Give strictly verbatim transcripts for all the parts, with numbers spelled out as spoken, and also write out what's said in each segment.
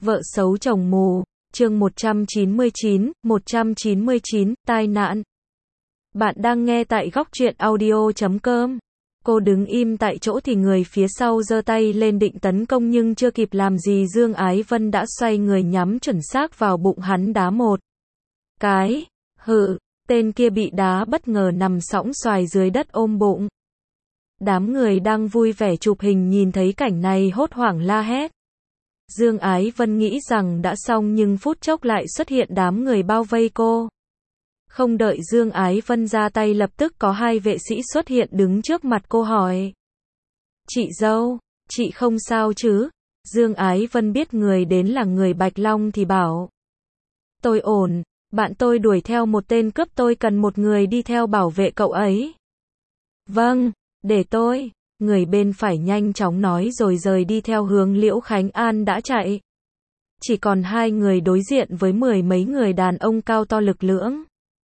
Vợ xấu chồng mù, chương một trăm chín mươi chín, một trăm chín mươi chín, tai nạn. Bạn đang nghe tại góc truyện audio chấm com. Cô đứng im tại chỗ thì người phía sau giơ tay lên định tấn công nhưng chưa kịp làm gì Dương Ái Vân đã xoay người nhắm chuẩn xác vào bụng hắn đá một cái. Hự, tên kia bị đá bất ngờ nằm sõng xoài dưới đất ôm bụng. Đám người đang vui vẻ chụp hình nhìn thấy cảnh này hốt hoảng la hét. Dương Ái Vân nghĩ rằng đã xong nhưng phút chốc lại xuất hiện đám người bao vây cô. Không đợi Dương Ái Vân ra tay lập tức có hai vệ sĩ xuất hiện đứng trước mặt cô hỏi. Chị dâu, chị không sao chứ? Dương Ái Vân biết người đến là người Bạch Long thì bảo. Tôi ổn, bạn tôi đuổi theo một tên cướp tôi cần một người đi theo bảo vệ cậu ấy. Vâng, để tôi. Người bên phải nhanh chóng nói rồi rời đi theo hướng Liễu Khánh An đã chạy. Chỉ còn hai người đối diện với mười mấy người đàn ông cao to lực lưỡng.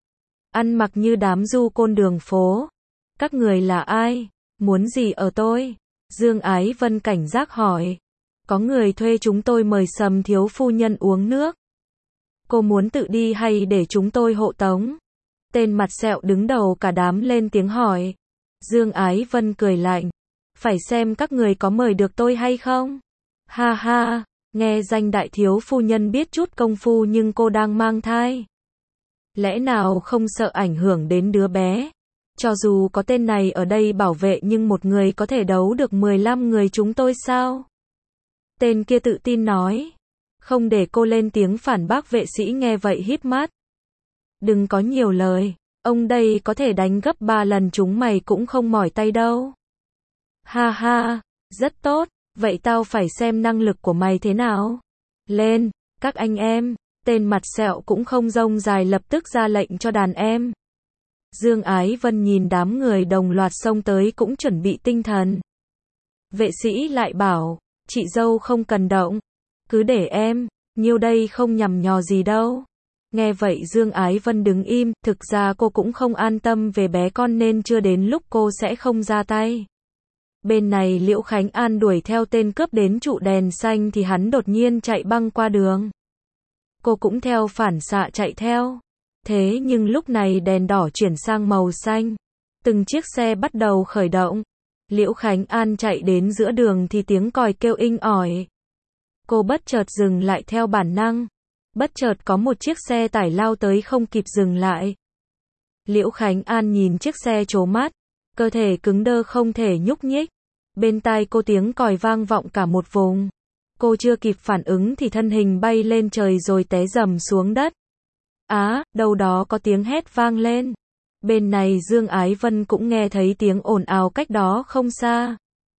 Ăn mặc như đám du côn đường phố. Các người là ai? Muốn gì ở tôi? Dương Ái Vân cảnh giác hỏi. Có người thuê chúng tôi mời Sầm thiếu phu nhân uống nước. Cô muốn tự đi hay để chúng tôi hộ tống? Tên mặt sẹo đứng đầu cả đám lên tiếng hỏi. Dương Ái Vân cười lạnh. Phải xem các người có mời được tôi hay không? Ha ha, nghe danh đại thiếu phu nhân biết chút công phu nhưng cô đang mang thai. Lẽ nào không sợ ảnh hưởng đến đứa bé? Cho dù có tên này ở đây bảo vệ nhưng một người có thể đấu được mười lăm người chúng tôi sao? Tên kia tự tin nói. Không để cô lên tiếng phản bác vệ sĩ nghe vậy híp mắt. Đừng có nhiều lời, ông đây có thể đánh gấp ba lần chúng mày cũng không mỏi tay đâu. Ha ha, rất tốt, vậy tao phải xem năng lực của mày thế nào. Lên, các anh em, tên mặt sẹo cũng không rông dài lập tức ra lệnh cho đàn em. Dương Ái Vân nhìn đám người đồng loạt xông tới cũng chuẩn bị tinh thần. Vệ sĩ lại bảo, chị dâu không cần động, cứ để em, nhiêu đây không nhằm nhò gì đâu. Nghe vậy Dương Ái Vân đứng im, thực ra cô cũng không an tâm về bé con nên chưa đến lúc cô sẽ không ra tay. Bên này Liễu Khánh An đuổi theo tên cướp đến trụ đèn xanh thì hắn đột nhiên chạy băng qua đường. Cô cũng theo phản xạ chạy theo. Thế nhưng lúc này đèn đỏ chuyển sang màu xanh. Từng chiếc xe bắt đầu khởi động. Liễu Khánh An chạy đến giữa đường thì tiếng còi kêu inh ỏi. Cô bất chợt dừng lại theo bản năng. Bất chợt có một chiếc xe tải lao tới không kịp dừng lại. Liễu Khánh An nhìn chiếc xe trố mắt. Cơ thể cứng đơ không thể nhúc nhích. Bên tai cô tiếng còi vang vọng cả một vùng. Cô chưa kịp phản ứng thì thân hình bay lên trời rồi té rầm xuống đất. Á, đâu đó có tiếng hét vang lên. Bên này Dương Ái Vân cũng nghe thấy tiếng ồn ào cách đó không xa.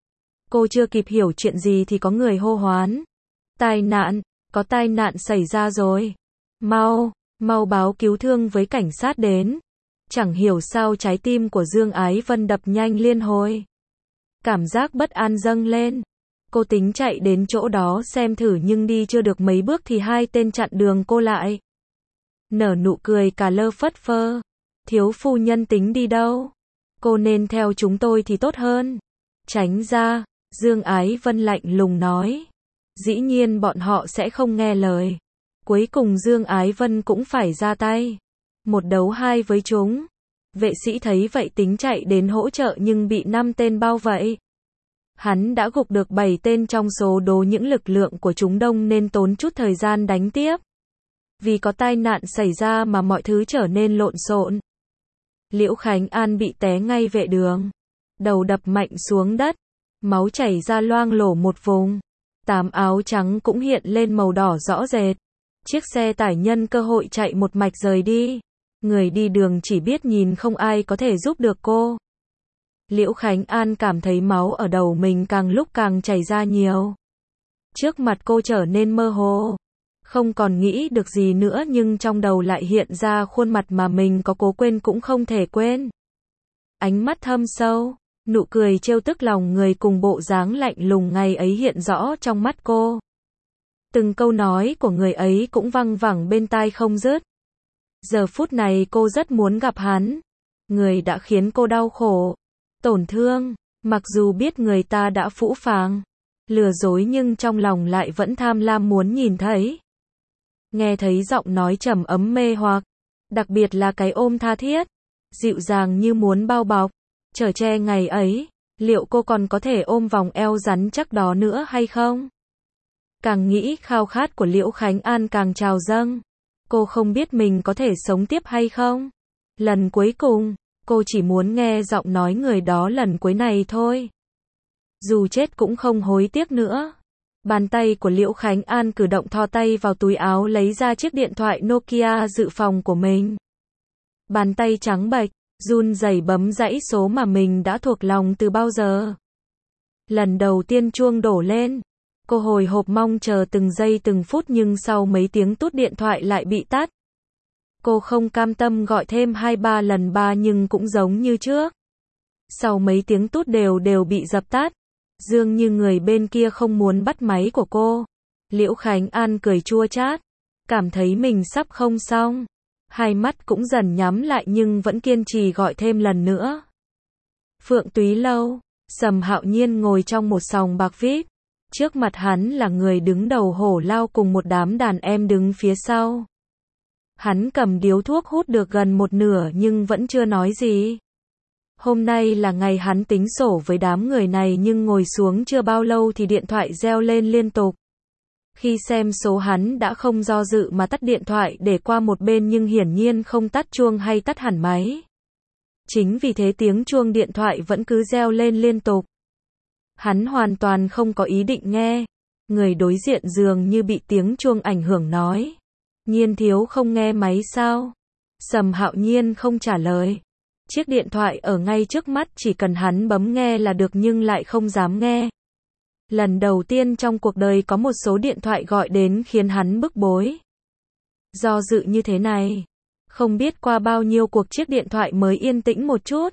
Cô chưa kịp hiểu chuyện gì thì có người hô hoán. Tai nạn, có tai nạn xảy ra rồi. Mau, mau báo cứu thương với cảnh sát đến. Chẳng hiểu sao trái tim của Dương Ái Vân đập nhanh liên hồi. Cảm giác bất an dâng lên. Cô tính chạy đến chỗ đó xem thử nhưng đi chưa được mấy bước thì hai tên chặn đường cô lại. Nở nụ cười cả lơ phất phơ. Thiếu phu nhân tính đi đâu? Cô nên theo chúng tôi thì tốt hơn. Tránh ra, Dương Ái Vân lạnh lùng nói. Dĩ nhiên bọn họ sẽ không nghe lời. Cuối cùng Dương Ái Vân cũng phải ra tay. Một đấu hai với chúng. Vệ sĩ thấy vậy tính chạy đến hỗ trợ nhưng bị năm tên bao vây. Hắn đã gục được bảy tên trong số đó những lực lượng của chúng đông nên tốn chút thời gian đánh tiếp. Vì có tai nạn xảy ra mà mọi thứ trở nên lộn xộn. Liễu Khánh An bị té ngay vệ đường. Đầu đập mạnh xuống đất. Máu chảy ra loang lổ một vùng. Tám áo trắng cũng hiện lên màu đỏ rõ rệt. Chiếc xe tải nhân cơ hội chạy một mạch rời đi. Người đi đường chỉ biết nhìn không ai có thể giúp được cô. Liễu Khánh An cảm thấy máu ở đầu mình càng lúc càng chảy ra nhiều. Trước mặt cô trở nên mơ hồ. Không còn nghĩ được gì nữa nhưng trong đầu lại hiện ra khuôn mặt mà mình có cố quên cũng không thể quên. Ánh mắt thâm sâu, nụ cười trêu tức lòng người cùng bộ dáng lạnh lùng ngày ấy hiện rõ trong mắt cô. Từng câu nói của người ấy cũng văng vẳng bên tai không dứt. Giờ phút này cô rất muốn gặp hắn. Người đã khiến cô đau khổ, tổn thương, mặc dù biết người ta đã phũ phàng. lừa dối nhưng trong lòng lại vẫn tham lam muốn nhìn thấy. Nghe thấy giọng nói trầm ấm mê hoặc, đặc biệt là cái ôm tha thiết, dịu dàng như muốn bao bọc, chở che ngày ấy, liệu cô còn có thể ôm vòng eo rắn chắc đó nữa hay không? Càng nghĩ khao khát của Liễu Khánh An càng trào dâng. Cô không biết mình có thể sống tiếp hay không. Lần cuối cùng, cô chỉ muốn nghe giọng nói người đó lần cuối này thôi. Dù chết cũng không hối tiếc nữa. Bàn tay của Liễu Khánh An cử động thò tay vào túi áo lấy ra chiếc điện thoại Nokia dự phòng của mình. Bàn tay trắng bệch, run rẩy bấm dãy số mà mình đã thuộc lòng từ bao giờ. Lần đầu tiên chuông đổ lên, cô hồi hộp mong chờ từng giây từng phút nhưng sau mấy tiếng tút điện thoại lại bị tắt. Cô không cam tâm gọi thêm hai ba lần ba nhưng cũng giống như trước. Sau mấy tiếng tút đều đều bị dập tắt. Dường như người bên kia không muốn bắt máy của cô. Liễu Khánh An cười chua chát, cảm thấy mình sắp không xong. Hai mắt cũng dần nhắm lại nhưng vẫn kiên trì gọi thêm lần nữa. Phượng Túy Lâu, Sầm Hạo Nhiên ngồi trong một sòng bạc vê i pê. Trước mặt hắn là người đứng đầu Hổ Lao cùng một đám đàn em đứng phía sau. Hắn cầm điếu thuốc hút được gần một nửa nhưng vẫn chưa nói gì. Hôm nay là ngày hắn tính sổ với đám người này nhưng ngồi xuống chưa bao lâu thì điện thoại reo lên liên tục. Khi xem số hắn đã không do dự mà tắt điện thoại để qua một bên nhưng hiển nhiên không tắt chuông hay tắt hẳn máy. Chính vì thế tiếng chuông điện thoại vẫn cứ reo lên liên tục. Hắn hoàn toàn không có ý định nghe. Người đối diện dường như bị tiếng chuông ảnh hưởng nói. Nhiên thiếu không nghe máy sao? Sầm Hạo Nhiên không trả lời. Chiếc điện thoại ở ngay trước mắt chỉ cần hắn bấm nghe là được nhưng lại không dám nghe. Lần đầu tiên trong cuộc đời có một số điện thoại gọi đến khiến hắn bức bối. Do dự như thế này, không biết qua bao nhiêu cuộc chiếc điện thoại mới yên tĩnh một chút.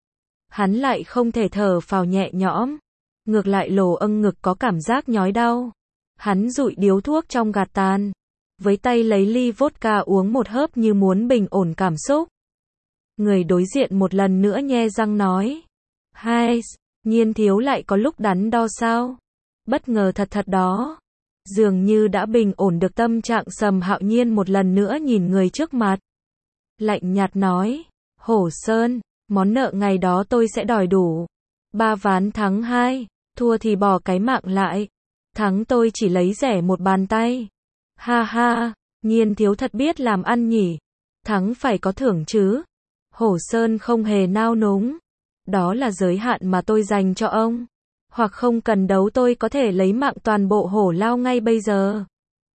Hắn lại không thể thở phào nhẹ nhõm. Ngược lại lồ âng ngực có cảm giác nhói đau. Hắn dụi điếu thuốc trong gạt tàn. Với tay lấy ly vodka uống một hớp như muốn bình ổn cảm xúc. Người đối diện một lần nữa nhe răng nói. Hai, Nhiên thiếu lại có lúc đắn đo sao? Bất ngờ thật thật đó. Dường như đã bình ổn được tâm trạng Sầm Hạo Nhiên một lần nữa nhìn người trước mặt. Lạnh nhạt nói. Hổ Sơn, món nợ ngày đó tôi sẽ đòi đủ. Ba ván thắng hai, thua thì bỏ cái mạng lại. Thắng tôi chỉ lấy rẻ một bàn tay. Ha ha, Nhiên thiếu thật biết làm ăn nhỉ. Thắng phải có thưởng chứ. Hổ Sơn không hề nao núng. Đó là giới hạn mà tôi dành cho ông. Hoặc không cần đấu tôi có thể lấy mạng toàn bộ Hổ Lao ngay bây giờ.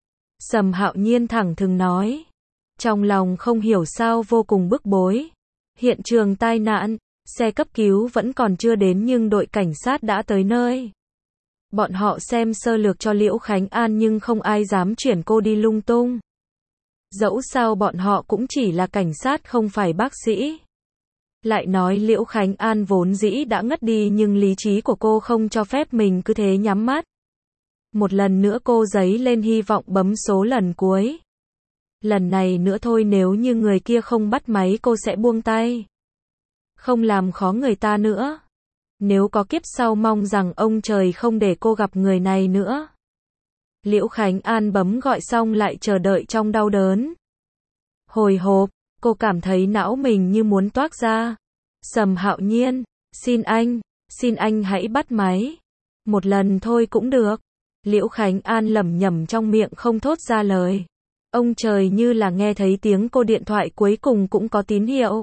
Sầm Hạo Nhiên thẳng thừng nói. Trong lòng không hiểu sao vô cùng bức bối. Hiện trường tai nạn, xe cấp cứu vẫn còn chưa đến nhưng đội cảnh sát đã tới nơi. Bọn họ xem sơ lược cho Liễu Khánh An nhưng không ai dám chuyển cô đi lung tung. Dẫu sao bọn họ cũng chỉ là cảnh sát không phải bác sĩ. Lại nói Liễu Khánh An vốn dĩ đã ngất đi nhưng lý trí của cô không cho phép mình cứ thế nhắm mắt. Một lần nữa cô giấy lên hy vọng bấm số lần cuối. Lần này nữa thôi nếu như người kia không bắt máy cô sẽ buông tay. Không làm khó người ta nữa. Nếu có kiếp sau mong rằng ông trời không để cô gặp người này nữa. Liễu Khánh An bấm gọi xong lại chờ đợi trong đau đớn. Hồi hộp, cô cảm thấy não mình như muốn toác ra. Sầm Hạo Nhiên, xin anh, xin anh hãy bắt máy. Một lần thôi cũng được. Liễu Khánh An lẩm nhẩm trong miệng không thốt ra lời. Ông trời như là nghe thấy tiếng cô điện thoại cuối cùng cũng có tín hiệu.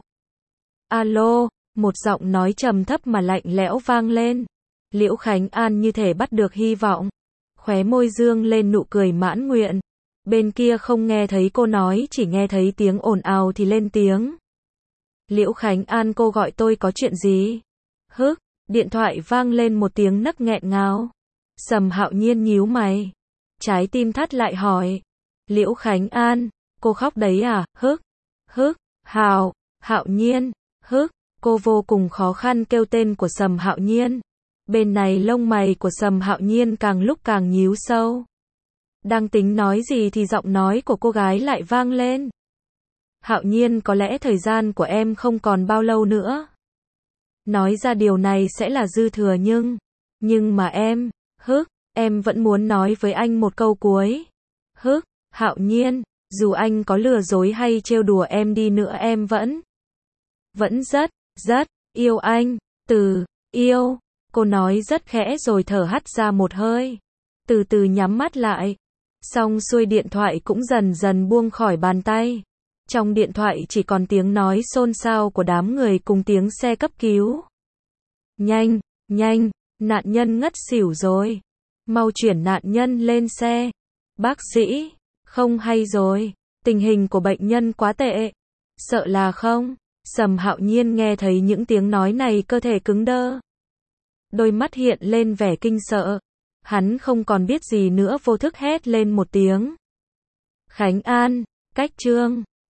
Alo, một giọng nói trầm thấp mà lạnh lẽo vang lên. Liễu Khánh An như thể bắt được hy vọng. Khóe môi dương lên nụ cười mãn nguyện. Bên kia không nghe thấy cô nói chỉ nghe thấy tiếng ồn ào thì lên tiếng. Liễu Khánh An cô gọi tôi có chuyện gì? Hức, điện thoại vang lên một tiếng nấc nghẹn ngào. Sầm Hạo Nhiên nhíu mày. Trái tim thắt lại hỏi. Liễu Khánh An, cô khóc đấy à? Hức, hức, Hạo, Hạo Nhiên, hức. Cô vô cùng khó khăn kêu tên của Sầm Hạo Nhiên. Bên này lông mày của Sầm Hạo Nhiên càng lúc càng nhíu sâu. Đang tính nói gì thì giọng nói của cô gái lại vang lên. Hạo Nhiên có lẽ thời gian của em không còn bao lâu nữa. Nói ra điều này sẽ là dư thừa nhưng, nhưng mà em, hức, em vẫn muốn nói với anh một câu cuối. Hức, Hạo Nhiên, dù anh có lừa dối hay trêu đùa em đi nữa em vẫn, vẫn rất, rất, yêu anh. Từ, yêu, cô nói rất khẽ rồi thở hắt ra một hơi. Từ từ nhắm mắt lại. Xong xuôi điện thoại cũng dần dần buông khỏi bàn tay. Trong điện thoại chỉ còn tiếng nói xôn xao của đám người cùng tiếng xe cấp cứu. Nhanh, nhanh, nạn nhân ngất xỉu rồi. Mau chuyển nạn nhân lên xe. Bác sĩ, không hay rồi, tình hình của bệnh nhân quá tệ. Sợ là không? Sầm Hạo Nhiên nghe thấy những tiếng nói này cơ thể cứng đơ. Đôi mắt hiện lên vẻ kinh sợ. Hắn không còn biết gì nữa vô thức hét lên một tiếng. Khánh An, cách Trương.